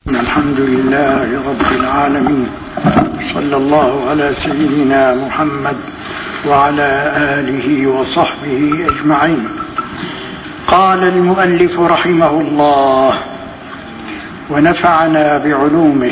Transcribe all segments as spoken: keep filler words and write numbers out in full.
الحمد لله رب العالمين، صلى الله على سيدنا محمد وعلى آله وصحبه أجمعين. قال المؤلف رحمه الله ونفعنا بعلومه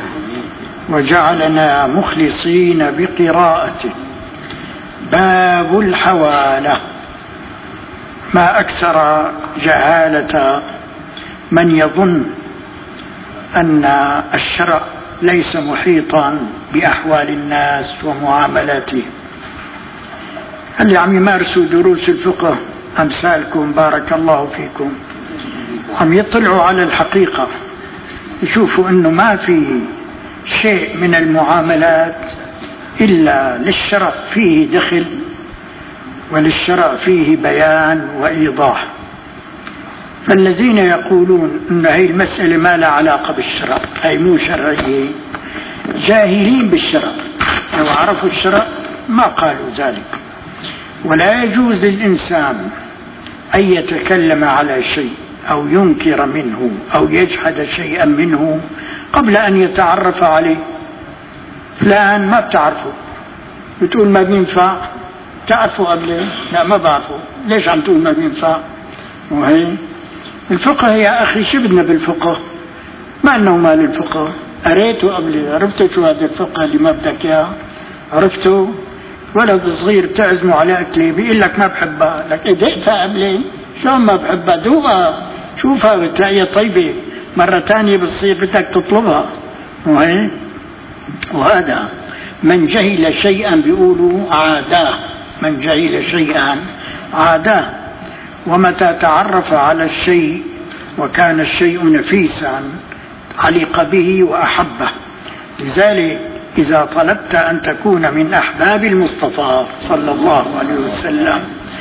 وجعلنا مخلصين بقراءته. باب الحوالة. ما أكثر جهالة من يظن أن الشرع ليس محيطا بأحوال الناس ومعاملاتهم. اللي عم يمارسوا دروس الفقه أمثالكم بارك الله فيكم عم يطلعوا على الحقيقة، يشوفوا أنه ما في شيء من المعاملات إلا للشرع فيه دخل وللشرع فيه بيان وإيضاح. فالذين يقولون أن هذه المسألة ما لها علاقة بالشرع، هي مو شرعية، جاهلين بالشرع. لو عرفوا الشرع ما قالوا ذلك. ولا يجوز للإنسان أن يتكلم على شيء أو ينكر منه أو يجحد شيئا منه قبل أن يتعرف عليه. فلان ما بتعرفه، بتقول ما بينفع، تعرفه قبله؟ لا ما بعرفه. ليش عم تقول ما بينفع؟ وهي الفقه يا أخي، شو بدنا بالفقه؟ ما أنه مال الفقه، قريته قبل، عرفت شو هذا الفقه اللي ما بدك إياه؟ عرفته؟ ولد صغير تعزمه على أكله بيقول لك ما بحبها، لك إيه دقتها قبل؟ شلون ما بحبها؟ دوقها شوفها بتلاقيها طيبة، مرة تانية بتصير بدك تطلبها. وهي وهذا من جهل شيئا بيقولوا عاداه، من جهل شيئا عاداه. ومتى تعرف على الشيء وكان الشيء نفيسا علق به وأحبه. لذلك إذا طلبت أن تكون من أحباب المصطفى صلى الله عليه وسلم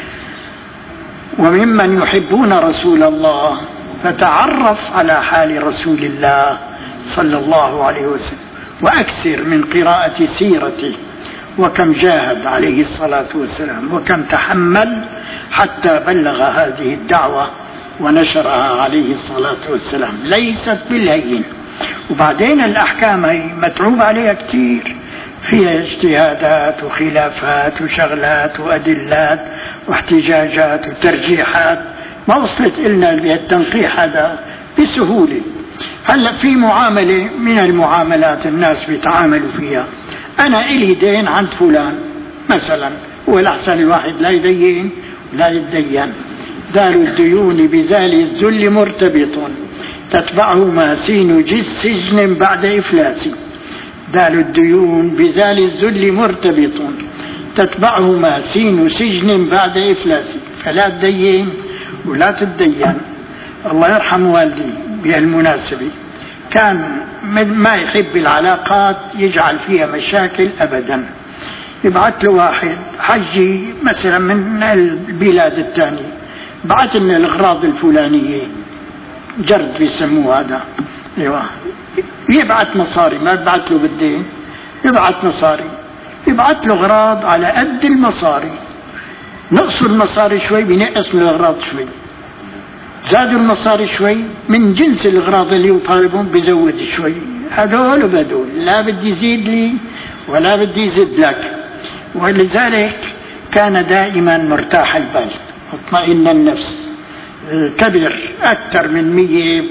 وممن يحبون رسول الله فتعرف على حال رسول الله صلى الله عليه وسلم، وأكثر من قراءة سيرته، وكم جاهد عليه الصلاة والسلام وكم تحمل حتى بلغ هذه الدعوة ونشرها عليه الصلاة والسلام، ليست بالهين. وبعدين الأحكام هي متعوب عليها كتير، فيها اجتهادات وخلافات وشغلات وأدلات واحتجاجات وترجيحات، ما وصلت إلنا بالتنقيح هذا بسهولة. هلأ في معاملة من المعاملات الناس بيتعاملوا فيها، أنا إلي دين عند فلان مثلا، هو الأحسن الواحد لا يدين لا يدين. دار الديون بزال الذل مرتبط تتبعه ماسين جز سجن بعد إفلاس. دار الديون بزال الذل مرتبط تتبعه ماسين سجن بعد إفلاس. فلا تدين ولا تدين. الله يرحم والدي بهالمناسبة كان ما يحب العلاقات يجعل فيها مشاكل أبدا. يبعث له واحد حجي مثلا من البلاد الثانية، بعث لنا الأغراض الفلانية، جرد بيسموه هذا، ايوه، يبعث مصاري، ما يبعث له بالدين، يبعث مصاري، يبعث له أغراض على قد المصاري، نقصوا المصاري شوي بينقص من الأغراض شوي، زادوا المصاري شوي من جنس الأغراض اللي يطالبون بزود شوي. هذول وبدول لا بدي يزيد لي ولا بدي يزيد لك. ولذلك كان دائما مرتاح البال مطمئن النفس. كبر أكثر من مية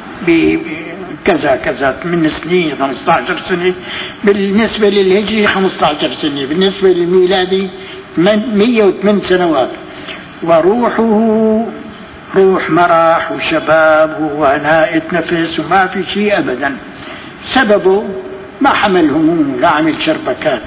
بكذا كذا من سنين، خمسة عشر سنة بالنسبة للهجري، خمسة عشر سنة بالنسبة للميلادي، مية وثمان سنوات. وروحه روح مرح وشباب وهناء نفس وما في شيء أبدا. سببه ما حمل هموم لا عمل شربكات.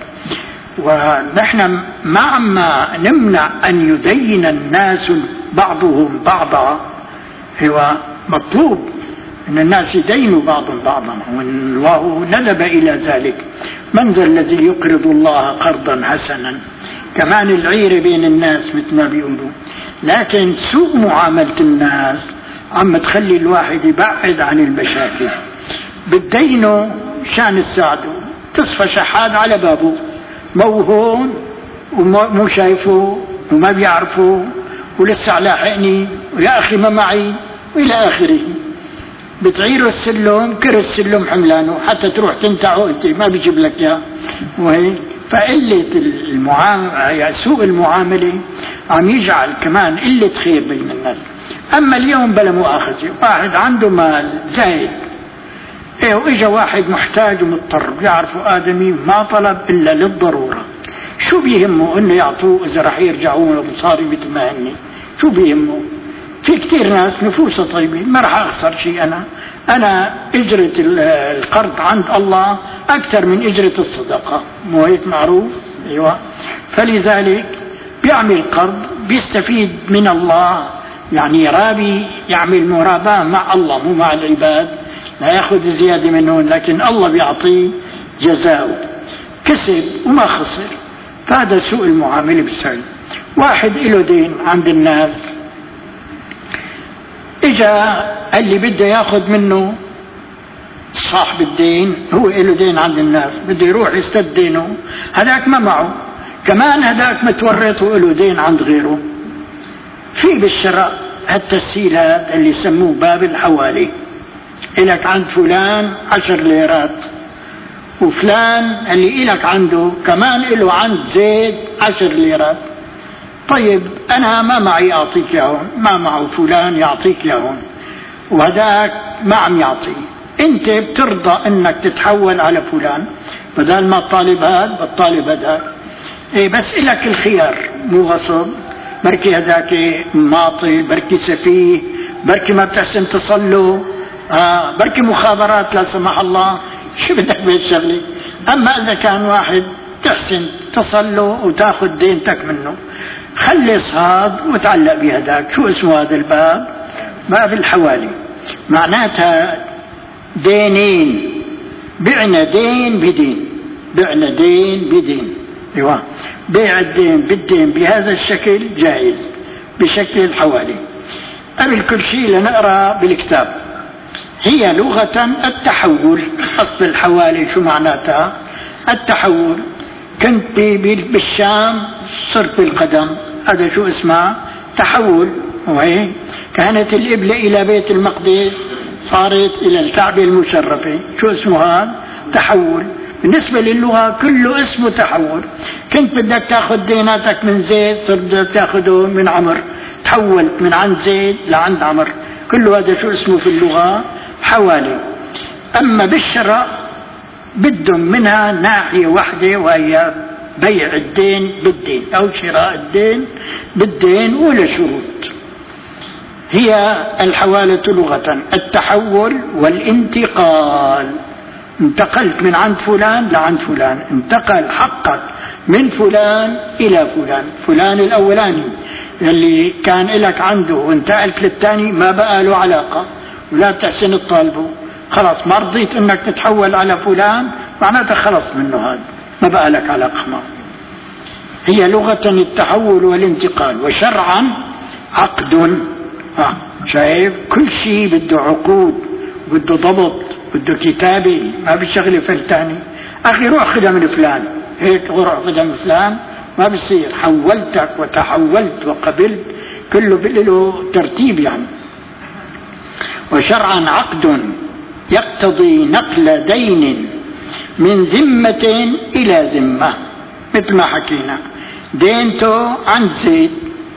ونحن ما عما نمنع أن يدين الناس بعضهم بعضا، هو مطلوب أن الناس يدينوا بعضهم بعضا، والله ندب إلى ذلك. من ذا الذي يقرض الله قرضا حسنا؟ كمان العير بين الناس مثل ما بيقولوا. لكن سوء معاملة الناس عم تخلي الواحد يبعد عن المشاكل. بدينه شان تساعده، تصفى شحاد على بابه، مو هون ومو شايفه وما بيعرفه ولسه لاحقني ويا أخي ما معي وإلى آخره. بتعيره السلم كر السلم حملانه حتى تروح تنتعه انت ما بيجيب لك اياه. وهي فقلة المعاملة سوء المعاملة عم يجعل كمان قلة خير بين الناس. اما اليوم بلا مؤاخذة واحد عنده مال زايد ايه واجا واحد محتاج ومضطر بيعرفوا ادمي ما طلب الا للضرورة، شو بيهمه انه يعطوه اذا رح يرجعون بصاري مثل ما هني؟ شو بيهمه؟ في كتير ناس نفوسها طيبين ما رح اخسر شيء. انا انا اجرة القرض عند الله اكثر من اجرة الصدقة، مو هيك معروف؟ ايوه. فلذلك بيعمل قرض بيستفيد من الله، يعني يرابي يعمل مراباة مع الله مو مع العباد، لا ياخذ زيادة منهم، لكن الله بيعطيه جزاؤه، كسب وما خسر. فهذا سوء المعاملة بالسعي. واحد له دين عند الناس اجا اللي بده ياخذ منه صاحب الدين، هو له دين عند الناس بده يروح يستد دينه، هذاك ما معه كمان، هذاك متورط وله دين عند غيره. في بالشراء هالتسهيلات اللي يسموه باب الحوالي، إلك عند فلان عشر ليرات وفلان اللي إلك عنده كمان إله عند زيد عشر ليرات. طيب أنا ما معي أعطيك ياهون، ما معه فلان يعطيك ياهون، وهذاك ما عم يعطي، أنت بترضى أنك تتحول على فلان بدل ما الطالب هذا بالطالب هذاك. إيه بس إلك الخيار مو غصب، بركي هذاك معطي، بركي سفيه، بركي ما بتحسن تصله، آه بركي مخابرات لا سمح الله، شو بدك بهالشغله؟ اما اذا كان واحد تحسن تصله وتاخذ دينتك منه، خلص هذا وتعلق بهداك. شو اسمه هذا الباب؟ باب الحوالي. معناتها دينين، بعنا دين بدين، بعنا دين بدين. ايوه، بيع الدين بالدين بهذا الشكل جائز بشكل الحوالي. قبل كل شيء لنقرا بالكتاب. هي لغة التحول. أصل الحوالي شو معناتها؟ التحول. كنت بالشام صرت بالقدم، هذا شو اسمه؟ تحول. وهي كانت الإبلة إلى بيت المقدس صارت إلى الكعبة المشرفة، شو اسمه هذا؟ تحول. بالنسبة للغة كله اسمه تحول. كنت بدك تاخذ ديناتك من زيد صرت بدك تاخذه من عمر، تحولت من عند زيد لعند عمر، كله هذا شو اسمه في اللغة؟ حوالي. أما بالشراء بدهم منها ناحية واحدة وهي بيع الدين بالدين أو شراء الدين بالدين ولا شروط. هي الحوالة لغة التحول والانتقال. انتقلت من عند فلان لعند فلان، انتقل حقك من فلان إلى فلان. فلان الأولاني اللي كان لك عنده وانتقلت للثاني ما بقى له علاقة ولا بتحسن الطالبه، خلاص ما رضيت انك تتحول على فلان معناتها خلص منه، هذا ما بقى لك علاقة معه. هي لغة التحول والانتقال. وشرعا عقد. آه. شايف كل شيء بده عقود، بده ضبط، بده كتابة، ما بشغله فلتاني. اخي روح خدها من فلان، هيك روح خدها من فلان ما بصير. حولتك وتحولت وقبلت كله له ترتيب يعني. وشرعا عقد يقتضي نقل دين من ذمة إلى ذمة، مثل ما حكينا دينته عند زيد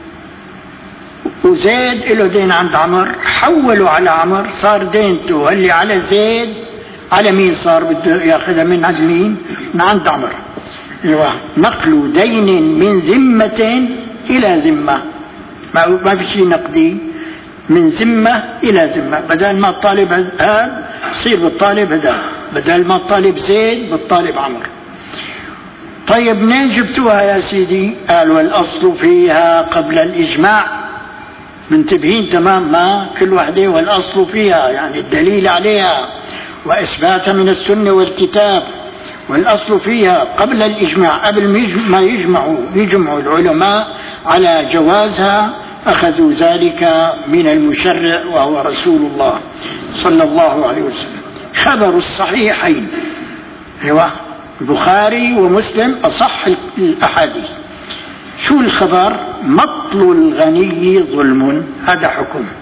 وزيد له دين عند عمر، حولوا على عمر صار دينته اللي على زيد على مين صار بده ياخذها؟ من عند مين؟ من عند عمر. ايوه، نقل دين من ذمة إلى ذمة، ما في شيء نقدي، من ذمة إلى ذمة. بدل ما الطالب هذا يصير بالطالب هذا، بدل ما الطالب زيد بالطالب عمر. طيب منين جبتوها يا سيدي؟ قال والأصل فيها قبل الإجماع. منتبهين تمام؟ ما كل وحده والأصل فيها يعني الدليل عليها وإثباتها من السنة والكتاب. والأصل فيها قبل الإجماع، قبل ما يجمعوا يجمعوا العلماء على جوازها، أخذوا ذلك من المشرع وهو رسول الله صلى الله عليه وسلم. خبر الصحيحين، ايوه البخاري ومسلم أصح الأحاديث. شو الخبر؟ مطل الغني ظلم، هذا حكم.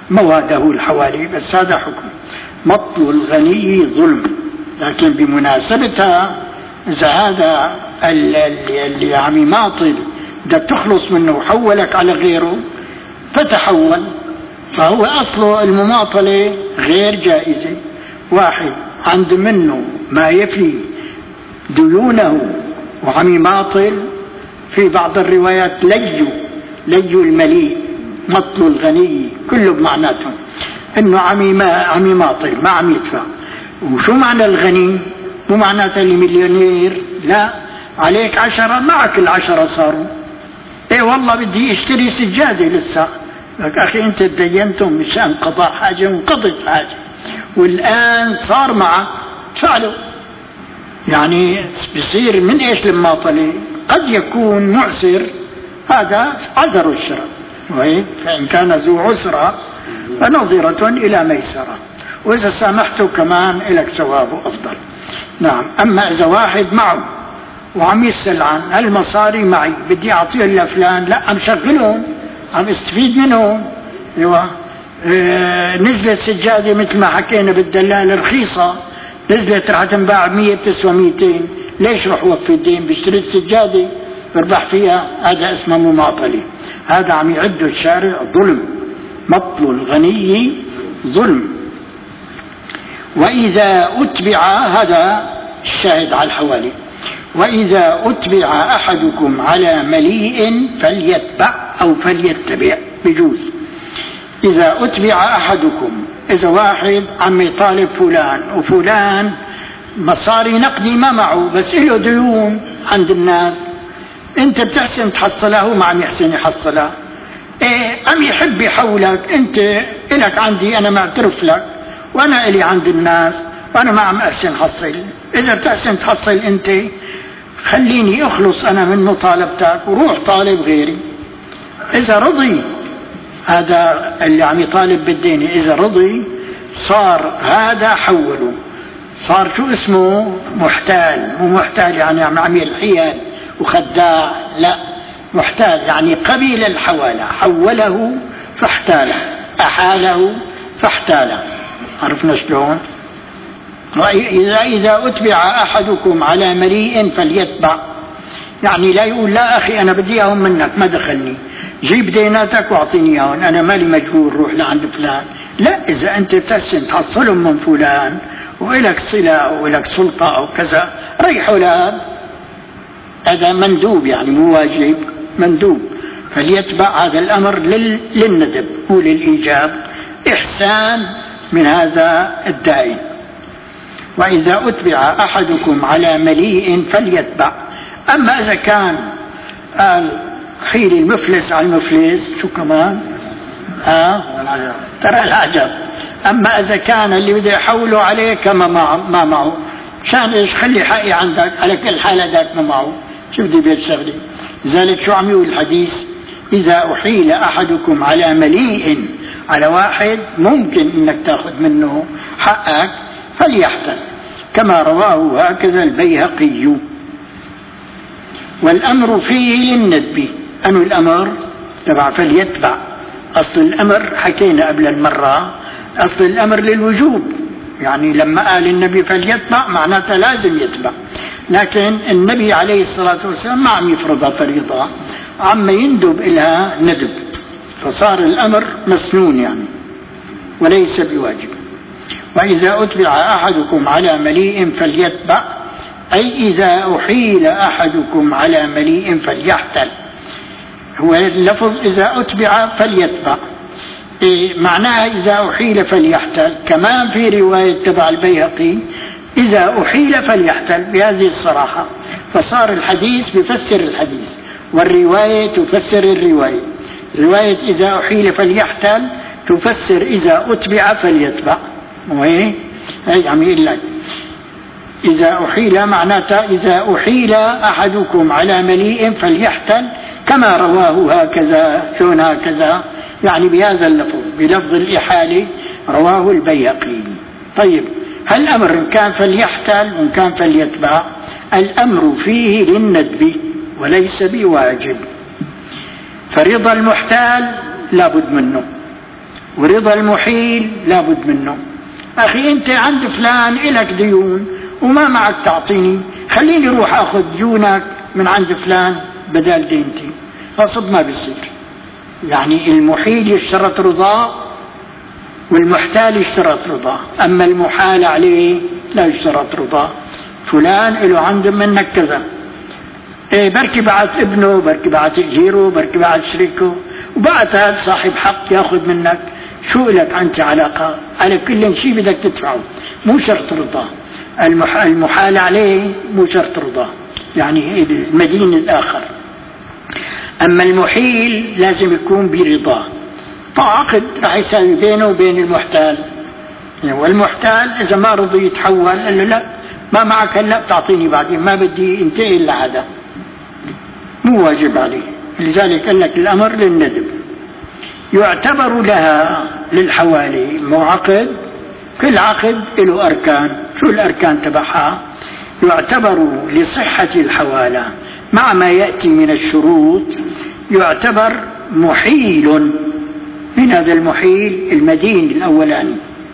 مواده الحوالي، بس هذا حكم. مطل الغني ظلم، لكن بمناسبتها إذا هذا اللي, اللي عم يماطل ده تخلص منه وحولك على غيره فتحول، فهو أصله المماطلة غير جائزة. واحد عنده منه ما يفي ديونه وعم يماطل، في بعض الروايات لجوا لجوا المليء، مطل الغني كله بمعناته انه عم عم يماطل ما عم يدفع. وشو معنى الغني؟ مو معناته المليونير، لا، عليك عشرة معك العشرة صاروا. ايه والله بدي اشتري سجادة لسه، لك اخي انت تدينتم مشان قضاء حاجة وانقضت حاجة، والان صار معك تفعله. يعني بصير من ايش المماطلة؟ قد يكون معسر، هذا عذر الشرع، فإن كان ذو عسرة فنظرة إلى ميسرة، وإذا سامحته كمان لك ثوابه أفضل. نعم. أما إذا واحد معه وعم يسأل عن المصاري معي بدي أعطيه لفلان، لا، عم شغلهم، عم استفيد منهم. ايوه اه نزلت سجادة مثل ما حكينا بالدلال رخيصة، نزلت راح تنباع بمية تسوى ميتين، ليش روح وفي الدين بيشتري سجادة بربح فيها؟ هذا اسمه مماطلة، هذا عم يعده الشارع ظلم. مطل الغني ظلم. وإذا أتبع، هذا الشاهد على الحوالي، وإذا أتبع أحدكم على مليء فليتبع أو فليتبع، بجوز. إذا أتبع أحدكم، إذا واحد عم يطالب فلان وفلان مصاري نقدي ما معه بس له ديون عند الناس، انت بتحسن تحصلها هو ما عم يحسن يحصلها، ايه عم يحب يحولك، انت الك عندي انا معترف لك وانا الي عند الناس وانا ما عم احسن حصل. اذا بتحسن تحصل انت خليني اخلص انا من مطالبتك وروح طالب غيري. اذا رضي هذا اللي عم يطالب بالدين، اذا رضي صار هذا حوله، صار شو اسمه؟ محتال. مو محتال يعني عم يعمل حيل وخداع، لا، محتال يعني قبيل الحوالة، حوله فاحتاله، أحاله فاحتاله. عرفنا شلون؟ وإذا إذا أتبع أحدكم على مليء فليتبع، يعني لا يقول لا أخي أنا بدي إياهم منك ما دخلني، جيب ديناتك واعطيني إياهم، أنا مالي مجبور روح لعند فلان. لا، إذا أنت بتحسن تحصلهم من فلان وإلك صلة وإلك سلطة أو كذا ريحوا لها، هذا مندوب يعني مو واجب، مندوب. فليتبع هذا الأمر للندب وللإيجاب، إحسان من هذا الدائن. وإذا أتبع أحدكم على مليء فليتبع. أما إذا كان قال حيل المفلس على المفلس، شو كمان؟ آه ترى العجب. أما إذا كان اللي بده يحوله عليه كما ما معه، شان إيش؟ خلي حقي عندك، على كل حالة ذاك ما معه، شو بدي بيت شغلي. لذلك شو عم يقول الحديث؟ إذا أحيل أحدكم على مليء، على واحد ممكن إنك تأخذ منه حقك فليحتل، كما رواه هكذا البيهقي. والأمر فيه للندب، أنه الأمر تبع فليتبع، أصل الأمر حكينا قبل المرة، أصل الأمر للوجوب، يعني لما قال النبي فليتبع معناته لازم يتبع، لكن النبي عليه الصلاة والسلام ما عم يفرضها فريضة، عم يندب إلها ندب، فصار الأمر مسنون يعني وليس بواجب. وإذا أتبع أحدكم على مليء فليتبع، أي إذا أحيل أحدكم على مليء فليحتل. هو اللفظ إذا أتبع فليتبع، إيه معناها؟ إذا أحيل فليحتل. كمان في رواية تبع البيهقي إذا أحيل فليحتل بهذه الصراحة، فصار الحديث بفسر الحديث والرواية تفسر الرواية. رواية إذا أحيل فليحتل تفسر إذا أتبع فليتبع. وهي هي عم يقول لك إذا أحيل معناته إذا أحيل أحدكم على مليء فليحتل، كما رواه هكذا، شون هكذا يعني بهذا اللفظ، بلفظ الإحالة رواه البيهقي. طيب، هل الأمر إن كان فليحتل وإن كان فليتبع؟ الأمر فيه للندب وليس بواجب. فرضا المحتال لابد منه، ورضا المحيل لابد منه. أخي أنت عند فلان إلك ديون وما معك تعطيني، خليني روح أخذ ديونك من عند فلان بدل دينتي، غصب ما بيصير. يعني المحيل يشترط رضاه والمحتال يشترط رضاه، أما المحال عليه لا يشترط رضاه. فلان له عند منك كذا، إيه بركي بعت ابنه، بركي بعت جيره، بركي بعت شريكه، وبعت هذا صاحب حق ياخذ منك، شو لك أنت علاقة؟ على كل شيء بدك تدفعه، مو شرط رضاه. المحال عليه مو شرط رضاه، يعني المدين الآخر. أما المحيل لازم يكون برضاه، فعقد راح يساوي بينه وبين المحتال. والمحتال إذا ما رضي يتحول قال له لا ما معك هلا بتعطيني بعدين، ما بدي انتقل لهذا، مو واجب عليه. لذلك قال لك الأمر للندب. يعتبر لها للحوالي مو عقد، كل عقد له أركان، شو الأركان تبعها؟ يعتبر لصحة الحوالة مع ما يأتي من الشروط يعتبر محيل. من هذا المحيل؟ المدين الأولاني.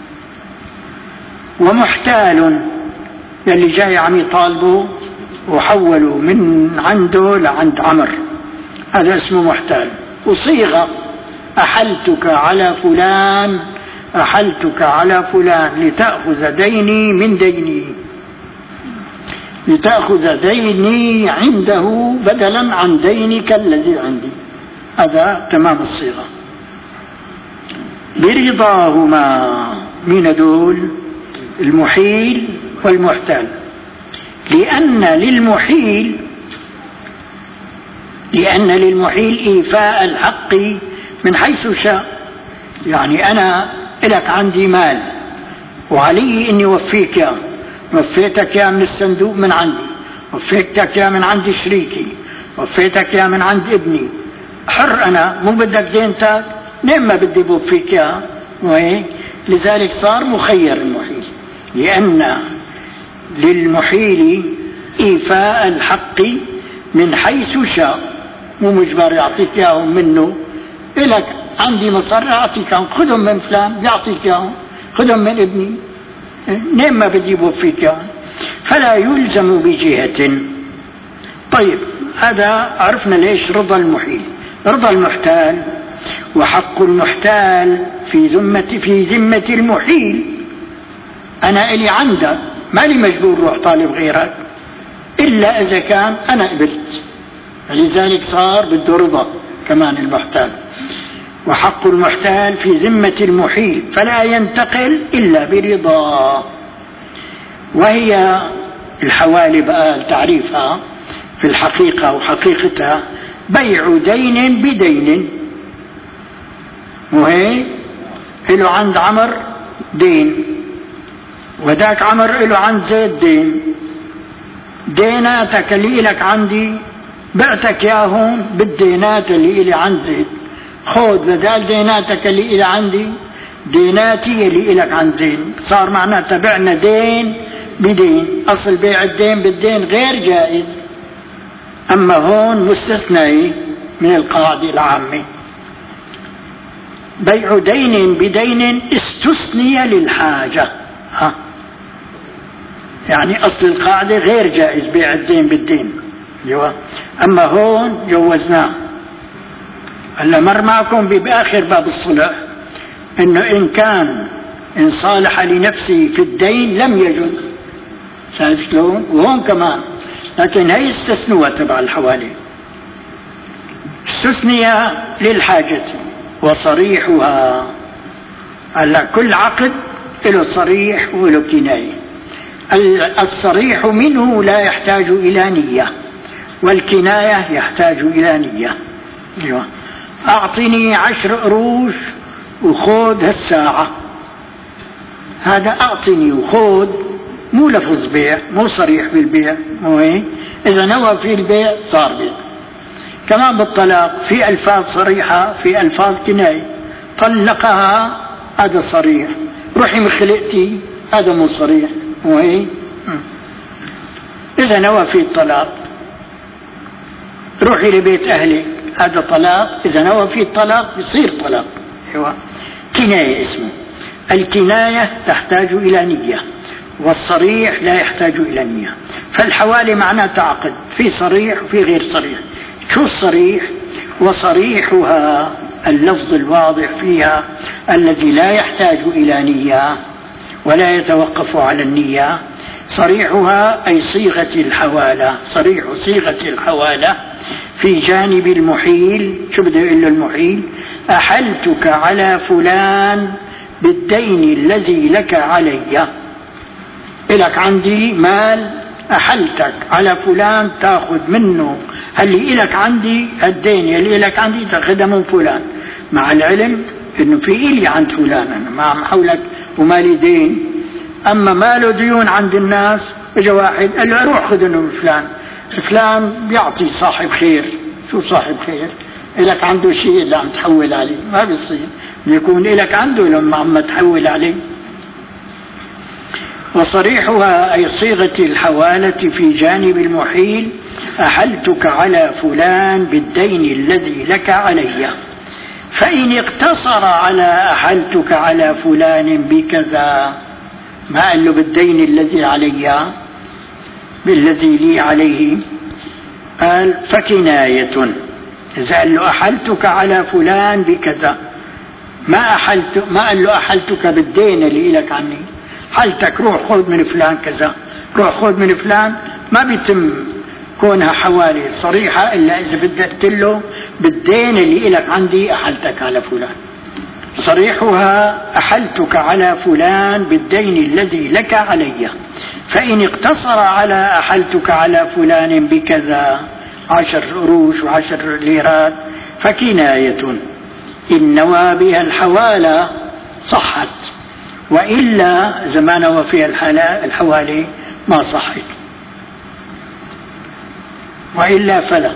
ومحتال يلي جاي عم يطالبه وحولوا من عنده لعند عمر، هذا اسمه محتال. وصيغة أحلتك على فلان، أحلتك على فلان لتأخذ ديني من ديني، لتأخذ ديني عنده بدلا عن دينك الذي عندي، هذا تمام الصيغة. برضاهما، من دول؟ المحيل والمحتال. لأن للمحيل لأن للمحيل إيفاء الحق من حيث شاء. يعني أنا لك عندي مال وعلي إني وفيك يا وفيتك يا من الصندوق من عندي، وفيتك يا من عند شريكي، وفيتك يا من عند ابني، حر أنا، مو بدك دينتك، نعم ما بدي بوفيك يا. لذلك صار مخير المحيل، لأن للمحيل إيفاء الحق من حيث شاء، مو مجبر يعطيك إياهم منه، إلك عندي مصر أعطيك إياهم، خذهم من فلان بيعطيك إياهم، خذهم من ابني، نعم ما بدي بوفيك إياهم، فلا يلزم بجهة. طيب هذا عرفنا ليش رضا المحيل. رضا المحتال، وحق المحتال في ذمة في ذمة المحيل. أنا إلي عندك، ما لي مجبور روح طالب غيرك إلا إذا كان أنا قبلت، لذلك صار بده رضا كمان المحتال. وحق المحتال في ذمة المحيل فلا ينتقل إلا برضا. وهي الحوالي بقى تعريفها في الحقيقة وحقيقتها بيع دين بدين. وهي له عند عمر دين، وذاك عمر له عند زيد دين، ديناتك اللي لك عندي بعتك ياهم بالدينات اللي لي عند زيد، خذ بدال ديناتك اللي لي عندي ديناتي اللي لك عند زيد. صار معناتها بعنا دين بدين. أصل بيع الدين بالدين غير جائز، أما هون مستثنى من القاعدة العامة. بيع دين بدين استثني للحاجة، ها يعني أصل القاعدة غير جائز بيع الدين بالدين، أما هون جوزناه. هلا مر معكم بآخر باب الصلح إنه إن كان إن صالح لنفسه في الدين لم يجوز، شايف شلون؟ وهون كمان، لكن هي استثنوها تبع الحوالي، استثني للحاجة. وصريحها، هلا كل عقد له صريح وله كناية. الصريح منه لا يحتاج إلى نية، والكناية يحتاج إلى نية. أعطني عشر قروش وخذ هالساعة، هذا أعطني وخذ مو لفظ بيع، مو صريح بالبيع، مو هيك؟ إذا نوى في البيع صار بيع. كمان بالطلاق في ألفاظ صريحة، في ألفاظ كناية. طلقها هذا صريح، روحي من خلقتي هذا مو صريح، مو هيك؟ إذا نوى في الطلاق روحي لبيت أهلك، هذا طلاق. إذا نوى في الطلاق يصير طلاق. كناية اسمه. الكناية تحتاج إلى نية، والصريح لا يحتاج إلى نية. فالحوالي معناه تعقد، في صريح وفي غير صريح. شو الصريح؟ وصريحها اللفظ الواضح فيها الذي لا يحتاج إلى نية ولا يتوقف على النية. صريحها أي صيغة الحوالة، صريح صيغة الحوالة في جانب المحيل. شو بده يقول له المحيل؟ أحلتك على فلان بالدين الذي لك علي. إلك عندي مال، أحلتك على فلان تأخذ منه اللي إلك عندي، الدين اللي إلك عندي تأخذه من فلان، مع العلم إنه في إلي عند فلان، أنا ما عم حولك ومالي دين. أما ماله ديون عند الناس، إجا واحد قال له أروح خذ من فلان. فلان بيعطي صاحب خير. شو صاحب خير؟ إلك عنده شيء اللي عم تحول عليه، ما بيصير يكون إلك عنده لما عم تحول عليه. وصريحها أي صيغة الحوالة في جانب المحيل. أحلتك على فلان بالدين الذي لك علي. فإن اقتصر على أحلتك على فلان بكذا، ما قال له بالدين الذي علي، بالذي لي عليه، قال فكناية. إذا قال له أحلتك على فلان بكذا، ما أحلت ما قال له أحلتك بالدين اللي لك عني، حلتك روح خذ من فلان كذا، روح خذ من فلان، ما بيتم كونها حوالي صريحة إلا إذا بدك له بالدين اللي لك عندي أحلتك على فلان. صريحها أحلتك على فلان بالدين الذي لك علي. فإن اقتصر على أحلتك على فلان بكذا، عشر قروش وعشر ليرات، فكناية إن نوى بها الحوالة صحت، وإلا زمان وفي الحوالي ما صحت، وإلا فلا.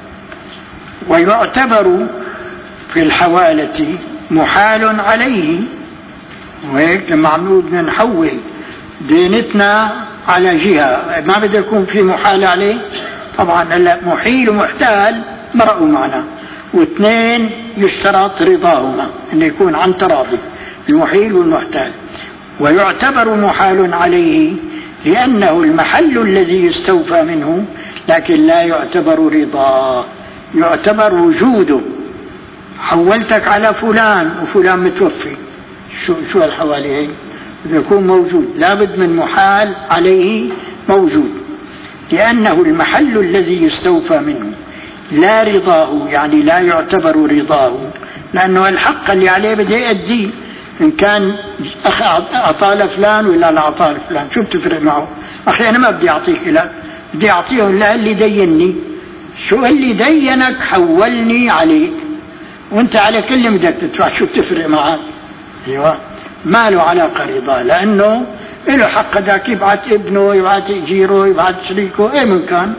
ويعتبر في الحوالة محال عليه. وهيك لما عم بدنا نحول دينتنا على جهة، ما بده يكون في محال عليه. طبعا هلا محيل ومحتال مرقوا معنا، واثنين يشترط رضاهما أن يكون عن تراضي، المحيل والمحتال. ويعتبر محال عليه لأنه المحل الذي يستوفى منه، لكن لا يعتبر رضاه، يعتبر وجوده. حولتك على فلان وفلان متوفي، شو شو الحوالي هي؟ بده يكون موجود، لابد من محال عليه موجود، لأنه المحل الذي يستوفى منه، لا رضاه، يعني لا يعتبر رضاه، لأنه الحق اللي عليه بده يأديه. إن كان أخ أعطى لفلان ولا لا أعطى لفلان، شو بتفرق معه؟ أخي أنا ما بدي أعطيك لك، بدي أعطيه لا اللي ديني. شو اللي دينك؟ حولني عليك، وانت على كل بدك تدفع، شو بتفرق معك؟ ايوه، ما له علاقه رضا، لانه له حق ذاك يبعث ابنه، يبعث جيره، يبعث شريكه، اي من كان،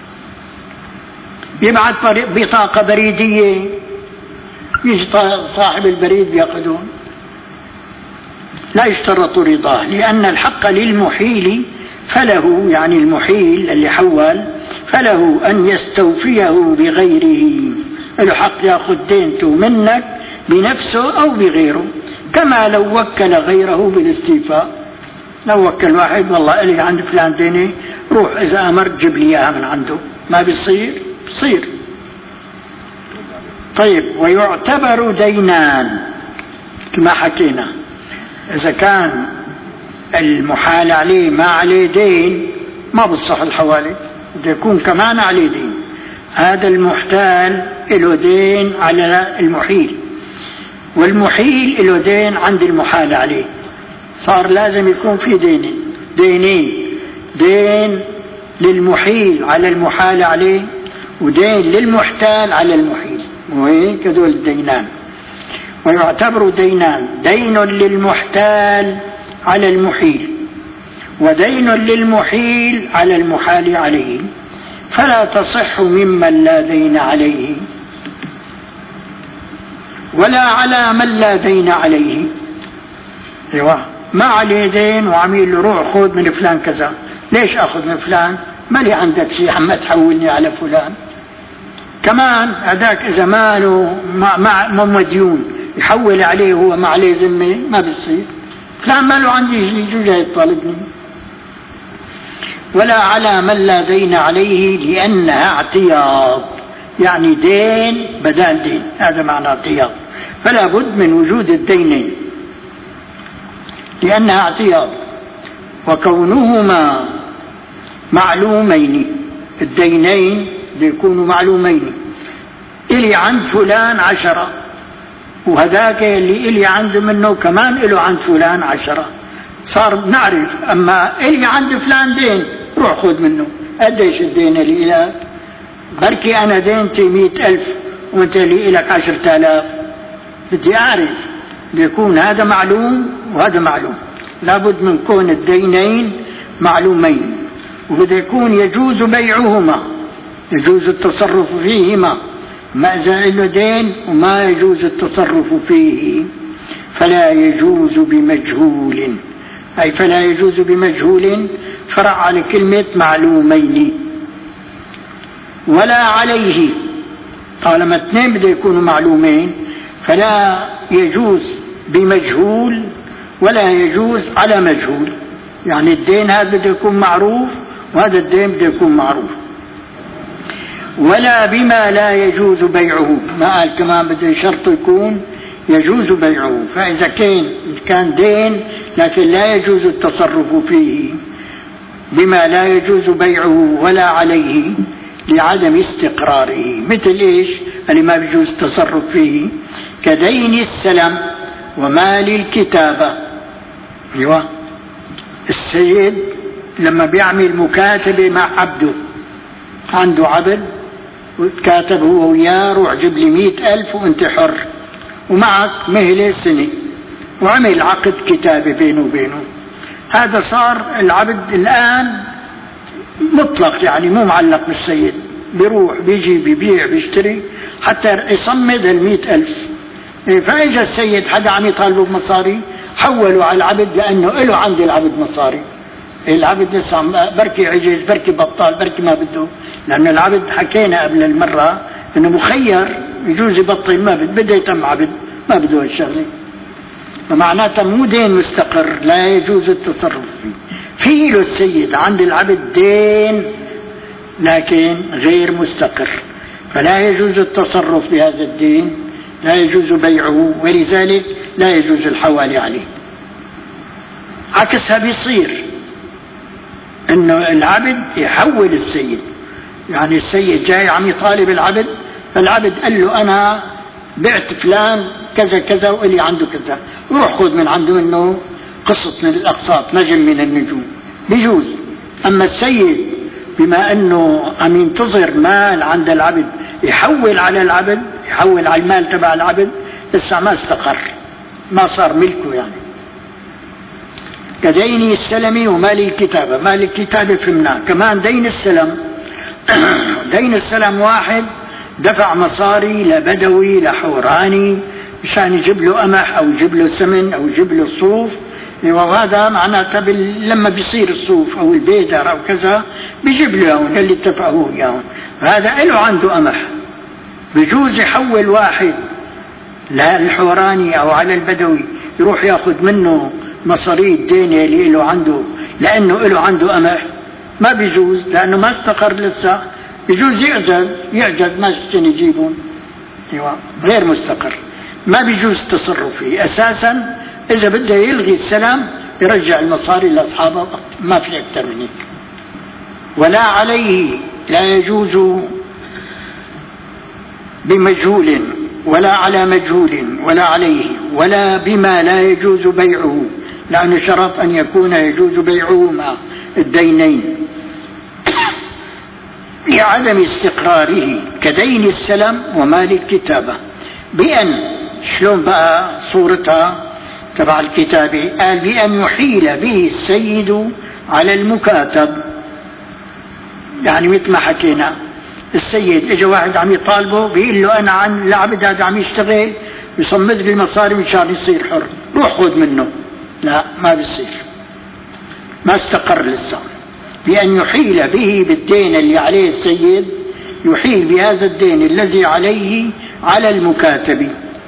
يبعث بطاقه بريديه، يجي صاحب البريد بياخذون. لا يشترط رضاه، لان الحق للمحيل، فله يعني المحيل اللي حول فله ان يستوفيه بغيره، له حق ياخذ دينته منك بنفسه او بغيره، كما لو وكل غيره بالاستيفاء. لو وكل واحد والله الي عند فلان ديني، روح اذا امرت جيب لي اياها من عنده، ما بيصير؟ بصير. طيب، ويعتبر دينان كما حكينا، اذا كان المحال عليه ما عليه دين ما بصح الحوالي، بده يكون كمان عليه دين. هذا المحتال له دين على المحيل، والمحيل له دين عند المحال عليه، صار لازم يكون في دينين دينين دين للمحيل على المحال عليه، ودين للمحتال على المحيل، وهيك هذول الدينان. ويعتبر دينان، دين للمحتال على المحيل، ودين للمحيل على المحال عليه، فلا تصح ممن لا دين عليه ولا على من لا دين عليه. ايوه، ما عليه دين وعميل له روح خذ من فلان كذا، ليش اخذ من فلان؟ ما لي عندك شيء عم تحولني على فلان. كمان هذاك اذا ماله ما مديون، يحول عليه هو ما عليه ذمة، ما بتصير. فلان ما له عندي شيء، شو جاي يطالبني؟ ولا على من لا دين عليه لأنها اعتياض، يعني دين بدال دين، هذا معنى اعتياض. فلا بد من وجود الدينين لأنها اعتياض، وكونهما معلومين، الدينين يكونوا معلومين. إلي عند فلان عشرة، وهذاك اللي إلي عند منه كمان إله عند فلان عشرة، صار نعرف. أما إلي عند فلان دين، روح خذ منه. قديش الدين اللي إلك؟ بركي أنا دينتي مئة ألف وأنت اللي إلك عشرة آلاف، بدي أعرف. يكون هذا معلوم وهذا معلوم، لابد من كون الدينين معلومين، وبده يكون يجوز بيعهما، يجوز التصرف فيهما، ما إذا له دين وما يجوز التصرف فيه. فلا يجوز بمجهول، أي فلا يجوز بمجهول فرع على كلمة معلومين. ولا عليه، طالما اثنين بده يكونوا معلومين، فلا يجوز بمجهول ولا يجوز على مجهول. يعني الدين هذا بده يكون معروف وهذا الدين بده يكون معروف. ولا بما لا يجوز بيعه، ما قال كمان بده شرط يكون يجوز بيعه. فإذا كان كان دين لكن لا يجوز التصرف فيه، بما لا يجوز بيعه ولا عليه لعدم استقراره. مثل إيش اللي ما بيجوز التصرف فيه؟ كدين السلم ومال الكتابة. أيوة، السيد لما بيعمل مكاتبة مع عبده، عنده عبد وتكاتب هو وياه، روح جيب لي مئة ألف وانت حر، ومعك مهلة سنة، وعمل عقد كتابة بينه وبينه. هذا صار العبد الآن مطلق، يعني مو معلق بالسيد، بيروح بيجي بيبيع بيشتري حتى يصمد المئة ألف. فإجا السيد حدا عم يطالبه بمصاري، حولوا على العبد لأنه له عند العبد مصاري. العبد لسه بركي عجز، بركي بطال، بركي ما بده، لأن العبد حكينا قبل المرة إنه مخير، يجوز يبطل ما بده، بده يتم عبد ما بده هالشغلة. فمعناتها مو دين مستقر لا يجوز التصرف فيه. في له السيد عند العبد دين لكن غير مستقر، فلا يجوز التصرف بهذا الدين، لا يجوز بيعه، ولذلك لا يجوز الحوالي عليه. عكسها بيصير انه العبد يحول السيد، يعني السيد جاي عم يطالب العبد، فالعبد قال له انا بعت فلان كذا كذا واللي عنده كذا، روح خذ من عنده منه قسط من الاقساط، نجم من النجوم، بيجوز. اما السيد بما انه عم ينتظر مال عند العبد، يحول على العبد، يحول على المال تبع العبد، لسه ما استقر، ما صار ملكه. يعني كدين السلم ومال الكتابة. مال الكتابة فهمناه، كمان دين السلم. دين السلم واحد دفع مصاري لبدوي لحوراني مشان يجيب له قمح او يجيب له سمن او يجيب له صوف، وهذا معناته لما بيصير الصوف او البيدر او كذا بيجيب له ياهم اللي اتفقوا ياهم، هذا له عنده قمح. بجوز يحول واحد للحوراني او على البدوي يروح ياخذ منه مصاري الدين اللي له عنده لانه له عنده قمح؟ ما بيجوز، لانه ما استقر لسه. بيجوز يعجز يعجز ما شتن يجيبون، ايوه غير مستقر، ما بيجوز التصرف فيه اساسا. اذا بده يلغي السلام يرجع المصاري لاصحابه، ما في اكثر من هيك. ولا عليه، لا يجوز بمجهول ولا على مجهول ولا عليه ولا بما لا يجوز بيعه، لأنه شرط أن يكون يجوز بيعهما الدينين لعدم استقراره، كدين السلم ومال الكتابة. بأن شلون بقى صورتها تبع الكتابة؟ قال بأن يحيل به السيد على المكاتب. يعني مثل ما حكينا، السيد اجى واحد عم يطالبه بيقول له انا عن العبد هذا عم يشتغل يصمد لي المصاري مشان يصير حر، روح خذ منه. لا، ما بيصير، ما استقر لسه. بأن يحيل به بالدين اللي عليه السيد، يحيل بهذا الدين الذي عليه على المكاتب.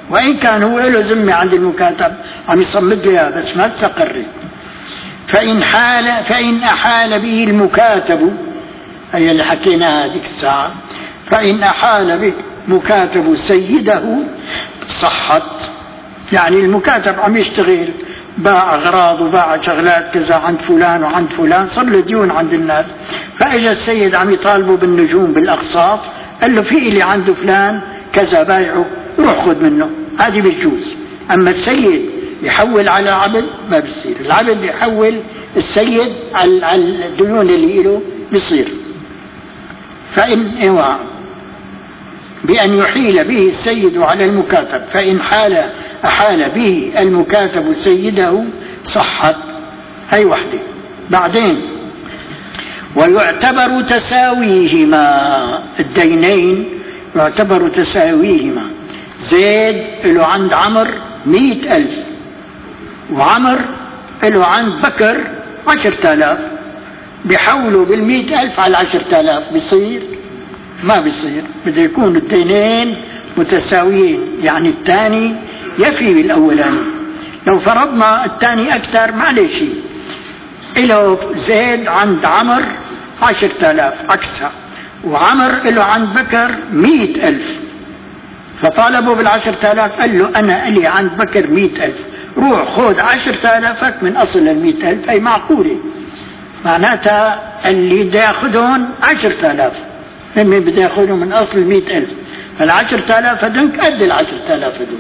وإن كان هو له ذمة عند المكاتب عم يصمد لها بس ما استقرت. فإن حال فإن أحال به المكاتب، هي اللي حكيناها هذيك الساعة، فإن أحال به مكاتب سيده صحت. يعني المكاتب عم يشتغل، باع أغراض وباع شغلات كذا عند فلان وعند فلان، صار له ديون عند الناس، فإجا السيد عم يطالبه بالنجوم بالأقساط، قال له في اللي عنده فلان كذا بايعه، روح خذ منه، هذه بتجوز. أما السيد يحول على عبد ما بيصير، العبد يحول السيد على الديون اللي له بيصير. فإن إيوه بأن يحيل به السيد على المكاتب، فإن حال أحال به المكاتب سيده صحت. هي وحدة. بعدين ويعتبر تساويهما، الدينين يعتبر تساويهما. زيد له عند عمر مئة ألف، وعمر له عند بكر عشرة آلاف، بيحولوا بالمئة ألف على عشرة آلاف، بيصير؟ ما بيصير، بده يكون الدينين متساويين. يعني الثاني يفي بالأولاني. لو فرضنا الثاني أكثر معلش، إله زيد عند عمر عشرة آلاف عكسها، وعمر له عند بكر مئة ألف، فطالبوا بالعشرة آلاف، قال له أنا إلي عند بكر مئة ألف، روح خذ عشرة آلافك من أصل المئة ألف. أي معقولة، معناتها اللي بده ياخذون عشرة آلاف، هم بده ياخذوا من أصل المئة ألف، فالعشرة آلاف هدنك قد العشرة آلاف هدول.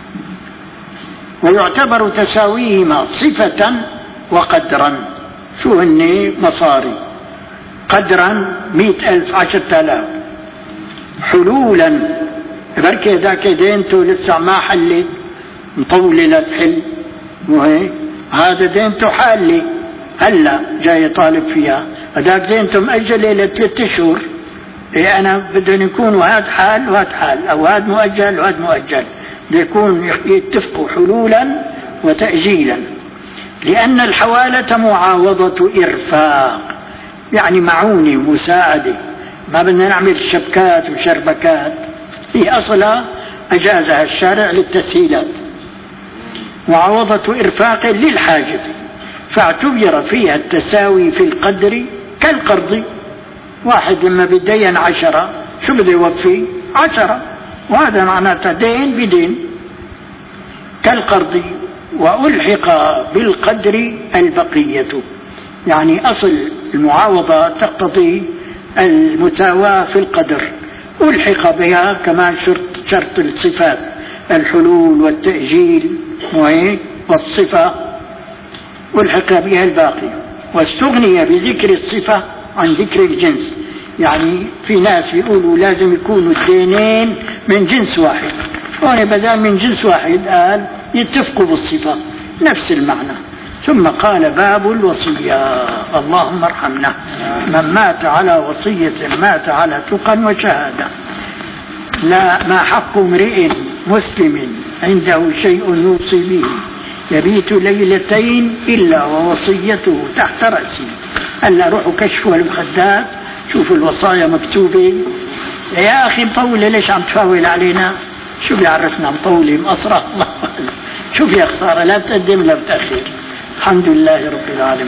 ويعتبر تساويهما صفة وقدرا. شو هني؟ مصاري. قدرا مئة ألف عشرة آلاف. حلولا بركي ذاك دينته لسه ما حلت، مطولة لا تحل، وهي هذا دينته حالي هلا جاي طالب فيها، هذاك دينته مأجلة لثلاثة أشهر. إيه أنا بدهم يكونوا هاد حال وهاد حال، أو هاد مؤجل وهاد مؤجل، بده يكون يتفقوا حلولا وتأجيلا. لأن الحوالة معاوضة إرفاق، يعني معونة مساعدة، ما بدنا نعمل شبكات وشربكات، هي أصلا أجازها الشارع للتسهيلات. معاوضة إرفاق للحاجة، فاعتبر فيها التساوي في القدر كالقرض. واحد لما بدين عشرة شو بده يوفي؟ عشرة، وهذا معناته دين بدين كالقرض. وألحق بالقدر البقية، يعني أصل المعاوضة تقتضي المساواة في القدر، ألحق بها كمان شرط شرط الصفات، الحلول والتأجيل والصفة، ألحق بها الباقي. واستغني بذكر الصفة عن ذكر الجنس. يعني في ناس بيقولوا لازم يكونوا الدينين من جنس واحد، وهنا بدل من جنس واحد قال يتفقوا بالصفة، نفس المعنى. ثم قال باب الوصية. اللهم ارحمنا. من مات على وصية مات على تقى وشهادة. لا ما حق امرئ مسلم عنده شيء يوصي به يبيت ليلتين إلا ووصيته تحت رأسي. هلا روحوا كشفوا المخدات، شوفوا الوصايا مكتوبة. يا أخي مطولة، ليش عم تفاول علينا؟ شو بيعرفنا مطولة مقصرة؟ شوف يا خسارة، لا بتقدم لا بتأخير. الحمد لله رب العالمين.